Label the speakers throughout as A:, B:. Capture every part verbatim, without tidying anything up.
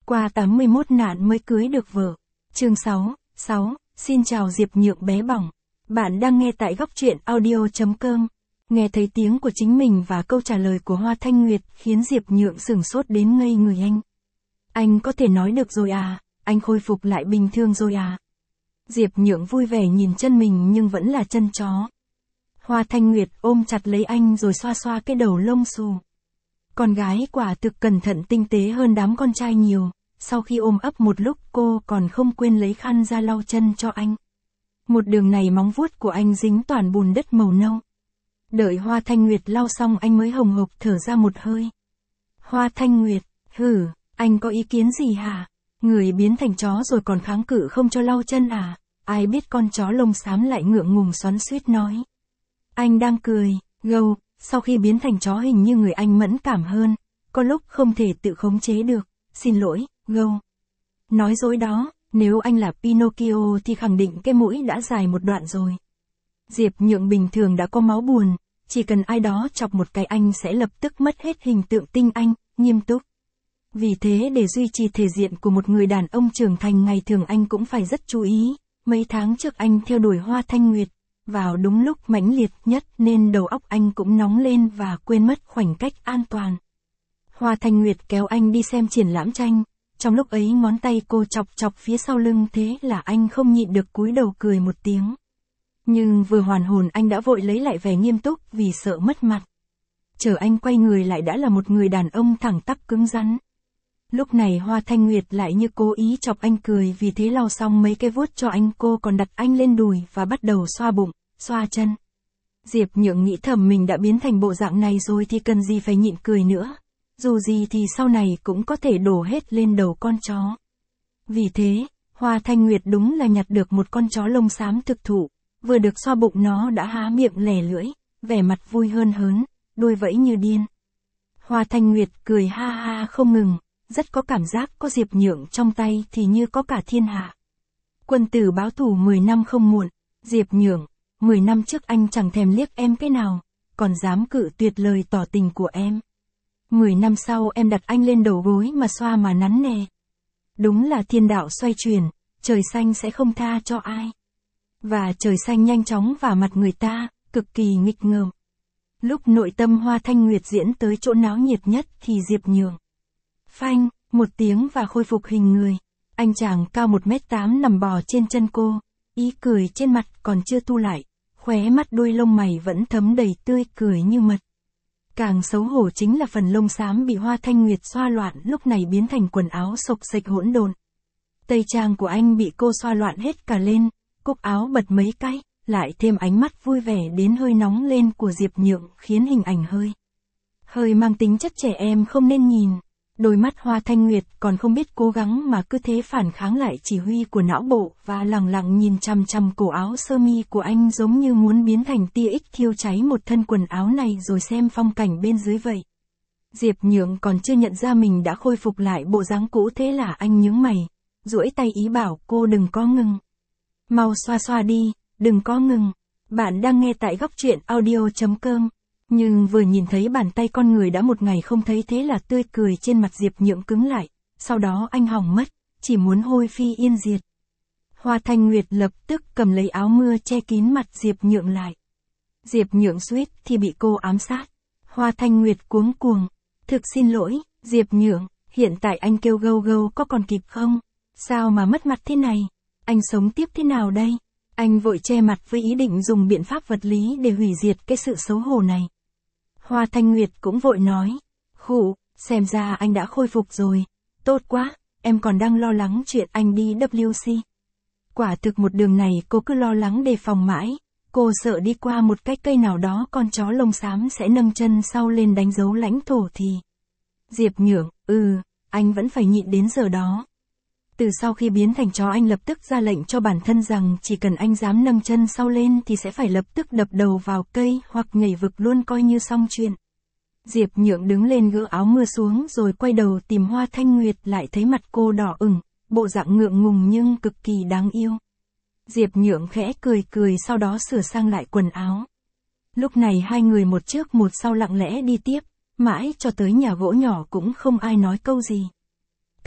A: Qua tám mươi mốt nạn mới cưới được vợ. Chương sáu, sáu, xin chào Diệp Nhượng bé bỏng. Bạn đang nghe tại góc truyện audio chấm com. Nghe thấy tiếng của chính mình và câu trả lời của Hoa Thanh Nguyệt khiến Diệp Nhượng sửng sốt đến ngây người anh. Anh có thể nói được rồi à, anh khôi phục lại bình thường rồi à. Diệp Nhượng vui vẻ nhìn chân mình nhưng vẫn là chân chó. Hoa Thanh Nguyệt ôm chặt lấy anh rồi xoa xoa cái đầu lông xù. Con gái quả thực cẩn thận tinh tế hơn đám con trai nhiều, sau khi ôm ấp một lúc cô còn không quên lấy khăn ra lau chân cho anh. Một đường này móng vuốt của anh dính toàn bùn đất màu nâu. Đợi Hoa Thanh Nguyệt lau xong anh mới hồng hộc thở ra một hơi. Hoa Thanh Nguyệt, hử, anh có ý kiến gì hả? Người biến thành chó rồi còn kháng cự không cho lau chân à? Ai biết con chó lông xám lại ngượng ngùng xoắn xuýt nói. Anh đang cười, gâu, sau khi biến thành chó hình như người anh mẫn cảm hơn, có lúc không thể tự khống chế được, xin lỗi, gâu. Nói dối đó, nếu anh là Pinocchio thì khẳng định cái mũi đã dài một đoạn rồi. Diệp Nhượng bình thường đã có máu buồn, chỉ cần ai đó chọc một cái anh sẽ lập tức mất hết hình tượng tinh anh, nghiêm túc. Vì thế để duy trì thể diện của một người đàn ông trưởng thành ngày thường anh cũng phải rất chú ý. Mấy tháng trước anh theo đuổi Hoa Thanh Nguyệt, vào đúng lúc mãnh liệt nhất nên đầu óc anh cũng nóng lên và quên mất khoảnh cách an toàn. Hoa Thanh Nguyệt kéo anh đi xem triển lãm tranh, trong lúc ấy ngón tay cô chọc chọc phía sau lưng thế là anh không nhịn được cúi đầu cười một tiếng. Nhưng vừa hoàn hồn anh đã vội lấy lại vẻ nghiêm túc vì sợ mất mặt. Chờ anh quay người lại đã là một người đàn ông thẳng tắp cứng rắn. Lúc này Hoa Thanh Nguyệt lại như cố ý chọc anh cười vì thế lau xong mấy cái vuốt cho anh cô còn đặt anh lên đùi và bắt đầu xoa bụng, xoa chân. Diệp Nhượng nghĩ thầm mình đã biến thành bộ dạng này rồi thì cần gì phải nhịn cười nữa. Dù gì thì sau này cũng có thể đổ hết lên đầu con chó. Vì thế, Hoa Thanh Nguyệt đúng là nhặt được một con chó lông xám thực thụ, vừa được xoa bụng nó đã há miệng lè lưỡi, vẻ mặt vui hơn hớn, đuôi vẫy như điên. Hoa Thanh Nguyệt cười ha ha không ngừng, rất có cảm giác có Diệp Nhượng trong tay thì như có cả thiên hạ. Quân tử báo thù mười năm không muộn, Diệp Nhượng, mười năm trước anh chẳng thèm liếc em cái nào, còn dám cự tuyệt lời tỏ tình của em. Mười năm sau em đặt anh lên đầu gối mà xoa mà nắn nè. Đúng là thiên đạo xoay chuyển, trời xanh sẽ không tha cho ai. Và trời xanh nhanh chóng vào mặt người ta, cực kỳ nghịch ngợm. Lúc nội tâm Hoa Thanh Nguyệt diễn tới chỗ náo nhiệt nhất thì Diệp Nhượng. Phanh, một tiếng và khôi phục hình người. Anh chàng cao một mét tám nằm bò trên chân cô, ý cười trên mặt còn chưa thu lại, khóe mắt đuôi lông mày vẫn thấm đầy tươi cười như mật. Càng xấu hổ chính là phần lông xám bị Hoa Thanh Nguyệt xoa loạn lúc này biến thành quần áo xộc xệch hỗn độn. Tây trang của anh bị cô xoa loạn hết cả lên, cúc áo bật mấy cái, lại thêm ánh mắt vui vẻ đến hơi nóng lên của Diệp Nhượng khiến hình ảnh hơi. Hơi mang tính chất trẻ em không nên nhìn. Đôi mắt Hoa Thanh Nguyệt còn không biết cố gắng mà cứ thế phản kháng lại chỉ huy của não bộ và lẳng lặng nhìn chằm chằm cổ áo sơ mi của anh giống như muốn biến thành tia ích thiêu cháy một thân quần áo này rồi xem phong cảnh bên dưới vậy. Diệp Nhượng còn chưa nhận ra mình đã khôi phục lại bộ dáng cũ thế là anh nhướng mày, duỗi tay ý bảo cô đừng có ngừng. Mau xoa xoa đi, đừng có ngừng. Bạn đang nghe tại góc truyện audio chấm com. Nhưng vừa nhìn thấy bàn tay con người đã một ngày không thấy thế là tươi cười trên mặt Diệp Nhượng cứng lại, sau đó anh hỏng mất, chỉ muốn hôi phi yên diệt. Hoa Thanh Nguyệt lập tức cầm lấy áo mưa che kín mặt Diệp Nhượng lại. Diệp Nhượng suýt thì bị cô ám sát. Hoa Thanh Nguyệt cuống cuồng, thực xin lỗi, Diệp Nhượng, hiện tại anh kêu gâu gâu có còn kịp không? Sao mà mất mặt thế này? Anh sống tiếp thế nào đây? Anh vội che mặt với ý định dùng biện pháp vật lý để hủy diệt cái sự xấu hổ này. Hoa Thanh Nguyệt cũng vội nói, khụ, xem ra anh đã khôi phục rồi, tốt quá, em còn đang lo lắng chuyện anh đi W C. Quả thực một đường này cô cứ lo lắng đề phòng mãi, cô sợ đi qua một cái cây nào đó con chó lông xám sẽ nâng chân sau lên đánh dấu lãnh thổ thì. Diệp Nhượng, ừ, anh vẫn phải nhịn đến giờ đó. Từ sau khi biến thành chó anh lập tức ra lệnh cho bản thân rằng chỉ cần anh dám nâng chân sau lên thì sẽ phải lập tức đập đầu vào cây hoặc nhảy vực luôn coi như xong chuyện. Diệp Nhượng đứng lên gỡ áo mưa xuống rồi quay đầu tìm Hoa Thanh Nguyệt lại thấy mặt cô đỏ ửng, bộ dạng ngượng ngùng nhưng cực kỳ đáng yêu. Diệp Nhượng khẽ cười cười sau đó sửa sang lại quần áo. Lúc này hai người một trước một sau lặng lẽ đi tiếp, mãi cho tới nhà gỗ nhỏ cũng không ai nói câu gì.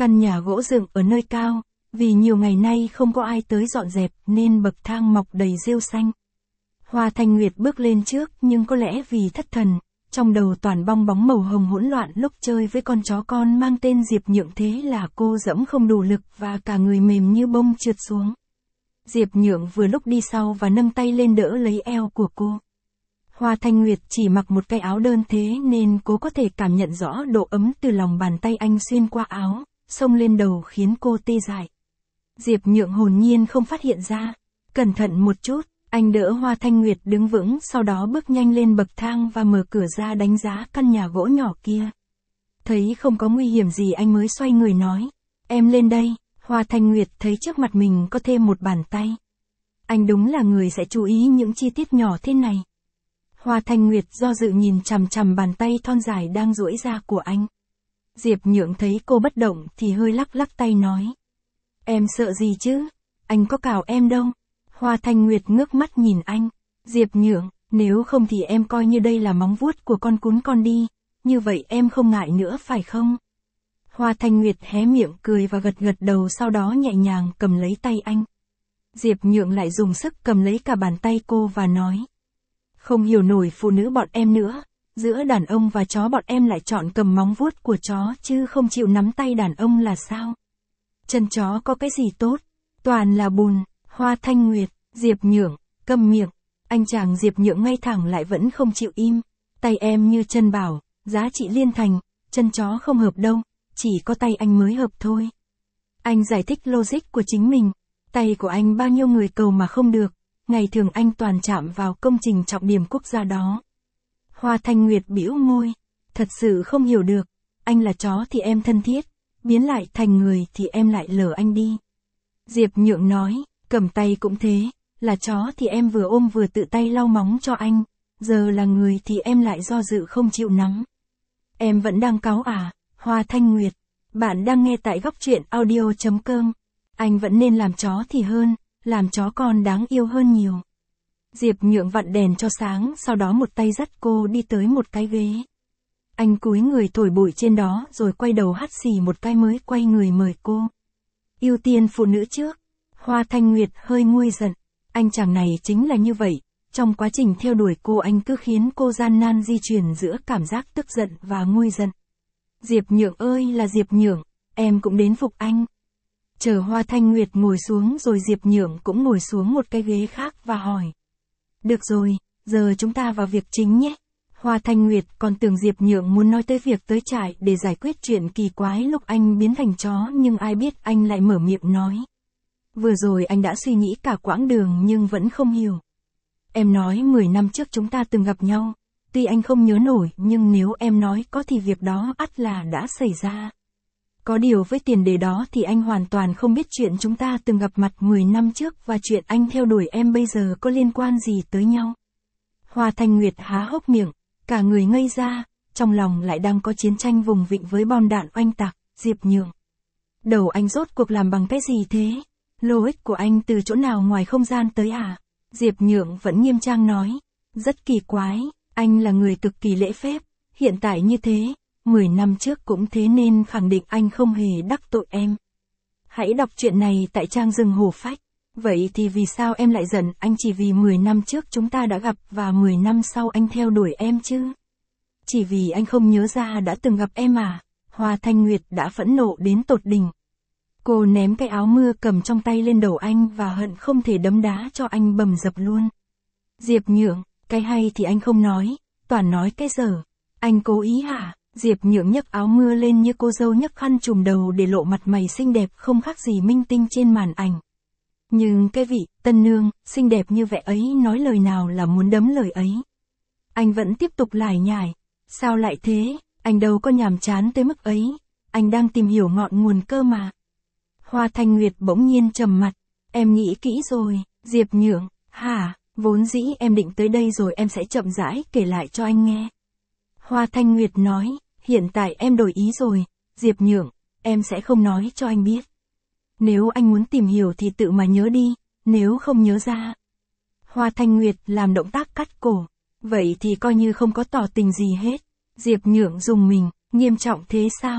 A: Căn nhà gỗ dựng ở nơi cao, vì nhiều ngày nay không có ai tới dọn dẹp nên bậc thang mọc đầy rêu xanh. Hoa Thanh Nguyệt bước lên trước nhưng có lẽ vì thất thần, trong đầu toàn bong bóng màu hồng hỗn loạn lúc chơi với con chó con mang tên Diệp Nhượng, thế là cô dẫm không đủ lực và cả người mềm như bông trượt xuống. Diệp Nhượng vừa lúc đi sau và nâng tay lên đỡ lấy eo của cô. Hoa Thanh Nguyệt chỉ mặc một cái áo đơn thế nên cô có thể cảm nhận rõ độ ấm từ lòng bàn tay anh xuyên qua áo, xông lên đầu khiến cô tê dại. Diệp Nhượng hồn nhiên không phát hiện ra. Cẩn thận một chút, anh đỡ Hoa Thanh Nguyệt đứng vững, sau đó bước nhanh lên bậc thang và mở cửa ra đánh giá căn nhà gỗ nhỏ kia. Thấy không có nguy hiểm gì anh mới xoay người nói, em lên đây. Hoa Thanh Nguyệt thấy trước mặt mình có thêm một bàn tay. Anh đúng là người sẽ chú ý những chi tiết nhỏ thế này. Hoa Thanh Nguyệt do dự nhìn chằm chằm bàn tay thon dài đang duỗi ra của anh. Diệp Nhượng thấy cô bất động thì hơi lắc lắc tay nói. Em sợ gì chứ? Anh có cào em đâu. Hoa Thanh Nguyệt ngước mắt nhìn anh. Diệp Nhượng, nếu không thì em coi như đây là móng vuốt của con cún con đi. Như vậy em không ngại nữa phải không? Hoa Thanh Nguyệt hé miệng cười và gật gật đầu, sau đó nhẹ nhàng cầm lấy tay anh. Diệp Nhượng lại dùng sức cầm lấy cả bàn tay cô và nói. Không hiểu nổi phụ nữ bọn em nữa. Giữa đàn ông và chó bọn em lại chọn cầm móng vuốt của chó chứ không chịu nắm tay đàn ông là sao? Chân chó có cái gì tốt? Toàn là bùn. Hoa Thanh Nguyệt, Diệp Nhượng, câm miệng. Anh chàng Diệp Nhượng ngay thẳng lại vẫn không chịu im. Tay em như chân bảo, giá trị liên thành, chân chó không hợp đâu, chỉ có tay anh mới hợp thôi. Anh giải thích logic của chính mình. Tay của anh bao nhiêu người cầu mà không được, ngày thường anh toàn chạm vào công trình trọng điểm quốc gia đó. Hoa Thanh Nguyệt bĩu môi, thật sự không hiểu được, anh là chó thì em thân thiết, biến lại thành người thì em lại lờ anh đi. Diệp Nhượng nói, cầm tay cũng thế, là chó thì em vừa ôm vừa tự tay lau móng cho anh, giờ là người thì em lại do dự không chịu nắm. Em vẫn đang cáu à? Hoa Thanh Nguyệt, bạn đang nghe tại góc truyện audio chấm com. Anh vẫn nên làm chó thì hơn, làm chó con đáng yêu hơn nhiều. Diệp Nhượng vặn đèn cho sáng, sau đó một tay dắt cô đi tới một cái ghế. Anh cúi người thổi bụi trên đó rồi quay đầu hắt xì một cái mới quay người mời cô. Ưu tiên phụ nữ trước. Hoa Thanh Nguyệt hơi nguôi giận. Anh chàng này chính là như vậy. Trong quá trình theo đuổi cô anh cứ khiến cô gian nan di chuyển giữa cảm giác tức giận và nguôi giận. Diệp Nhượng ơi là Diệp Nhượng, em cũng đến phục anh. Chờ Hoa Thanh Nguyệt ngồi xuống rồi Diệp Nhượng cũng ngồi xuống một cái ghế khác và hỏi. Được rồi, giờ chúng ta vào việc chính nhé. Hoa Thanh Nguyệt còn tưởng Diệp Nhượng muốn nói tới việc tới trại để giải quyết chuyện kỳ quái lúc anh biến thành chó, nhưng ai biết anh lại mở miệng nói. Vừa rồi anh đã suy nghĩ cả quãng đường nhưng vẫn không hiểu. Em nói mười năm trước chúng ta từng gặp nhau, tuy anh không nhớ nổi nhưng nếu em nói có thì việc đó ắt là đã xảy ra. Có điều với tiền đề đó thì anh hoàn toàn không biết chuyện chúng ta từng gặp mặt mười năm trước và chuyện anh theo đuổi em bây giờ có liên quan gì tới nhau. Hoa Thanh Nguyệt há hốc miệng, cả người ngây ra, trong lòng lại đang có chiến tranh vùng vịnh với bom đạn oanh tạc. Diệp Nhượng, đầu anh rốt cuộc làm bằng cái gì thế? Logic của anh từ chỗ nào ngoài không gian tới à? Diệp Nhượng vẫn nghiêm trang nói, rất kỳ quái, anh là người cực kỳ lễ phép, hiện tại như thế, mười năm trước cũng thế nên khẳng định anh không hề đắc tội em. Hãy đọc chuyện này tại trang Rừng Hổ Phách. Vậy thì vì sao em lại giận anh chỉ vì mười năm trước chúng ta đã gặp và mười năm sau anh theo đuổi em chứ? Chỉ vì anh không nhớ ra đã từng gặp em à? Hoa Thanh Nguyệt đã phẫn nộ đến tột đỉnh. Cô ném cái áo mưa cầm trong tay lên đầu anh và hận không thể đấm đá cho anh bầm dập luôn. Diệp Nhượng, cái hay thì anh không nói, toàn nói cái dở. Anh cố ý hả? Diệp Nhượng nhấc áo mưa lên như cô dâu nhấc khăn trùm đầu để lộ mặt mày xinh đẹp không khác gì minh tinh trên màn ảnh. Nhưng cái vị tân nương xinh đẹp như vậy ấy nói lời nào là muốn đấm lời ấy. Anh vẫn tiếp tục lải nhải. Sao lại thế? Anh đâu có nhàm chán tới mức ấy. Anh đang tìm hiểu ngọn nguồn cơ mà. Hoa Thanh Nguyệt bỗng nhiên trầm mặt. Em nghĩ kỹ rồi. Diệp Nhượng, hả? Vốn dĩ em định tới đây rồi em sẽ chậm rãi kể lại cho anh nghe. Hoa Thanh Nguyệt nói, hiện tại em đổi ý rồi. Diệp Nhượng, em sẽ không nói cho anh biết. Nếu anh muốn tìm hiểu thì tự mà nhớ đi, nếu không nhớ ra. Hoa Thanh Nguyệt làm động tác cắt cổ. Vậy thì coi như không có tỏ tình gì hết. Diệp Nhượng rùng mình, nghiêm trọng thế sao?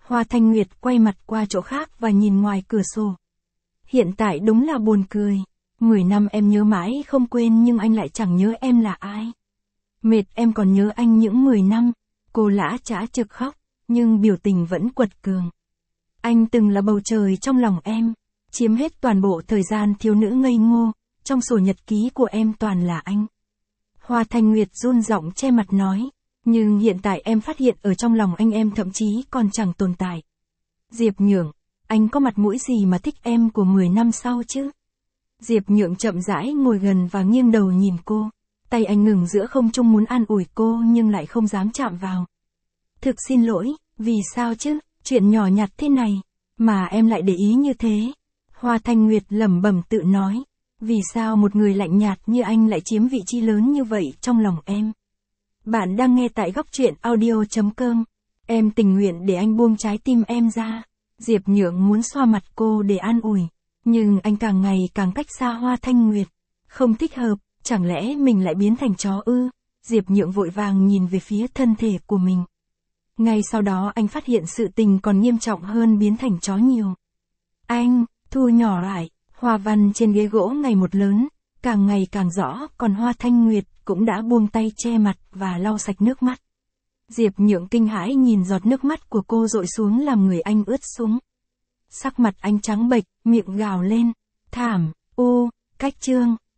A: Hoa Thanh Nguyệt quay mặt qua chỗ khác và nhìn ngoài cửa sổ. Hiện tại đúng là buồn cười. Mười năm em nhớ mãi không quên nhưng anh lại chẳng nhớ em là ai. Mệt em còn nhớ anh những mười năm. Cô lã chã trực khóc, nhưng biểu tình vẫn quật cường. Anh từng là bầu trời trong lòng em, chiếm hết toàn bộ thời gian thiếu nữ ngây ngô, trong sổ nhật ký của em toàn là anh. Hoa Thanh Nguyệt run giọng che mặt nói, nhưng hiện tại em phát hiện ở trong lòng anh em thậm chí còn chẳng tồn tại. Diệp Nhượng, anh có mặt mũi gì mà thích em của mười năm sau chứ? Diệp Nhượng chậm rãi ngồi gần và nghiêng đầu nhìn cô. Tay anh ngừng giữa không trung muốn an ủi cô nhưng lại không dám chạm vào. Thực xin lỗi, vì sao chứ, chuyện nhỏ nhặt thế này, mà em lại để ý như thế. Hoa Thanh Nguyệt lẩm bẩm tự nói, vì sao một người lạnh nhạt như anh lại chiếm vị trí lớn như vậy trong lòng em. Bạn đang nghe tại góc truyện audio chấm com. Em tình nguyện để anh buông trái tim em ra. Diệp Nhượng muốn xoa mặt cô để an ủi, nhưng anh càng ngày càng cách xa Hoa Thanh Nguyệt. Không thích hợp, chẳng lẽ mình lại biến thành chó ư? Diệp Nhượng vội vàng nhìn về phía thân thể của mình. Ngay sau đó anh phát hiện sự tình còn nghiêm trọng hơn biến thành chó nhiều. Anh, thu nhỏ lại, hoa văn trên ghế gỗ ngày một lớn, càng ngày càng rõ, còn Hoa Thanh Nguyệt cũng đã buông tay che mặt và lau sạch nước mắt. Diệp Nhượng kinh hãi nhìn giọt nước mắt của cô dội xuống làm người anh ướt sũng. Sắc mặt anh trắng bệch, miệng gào lên, thảm, u, cách chương.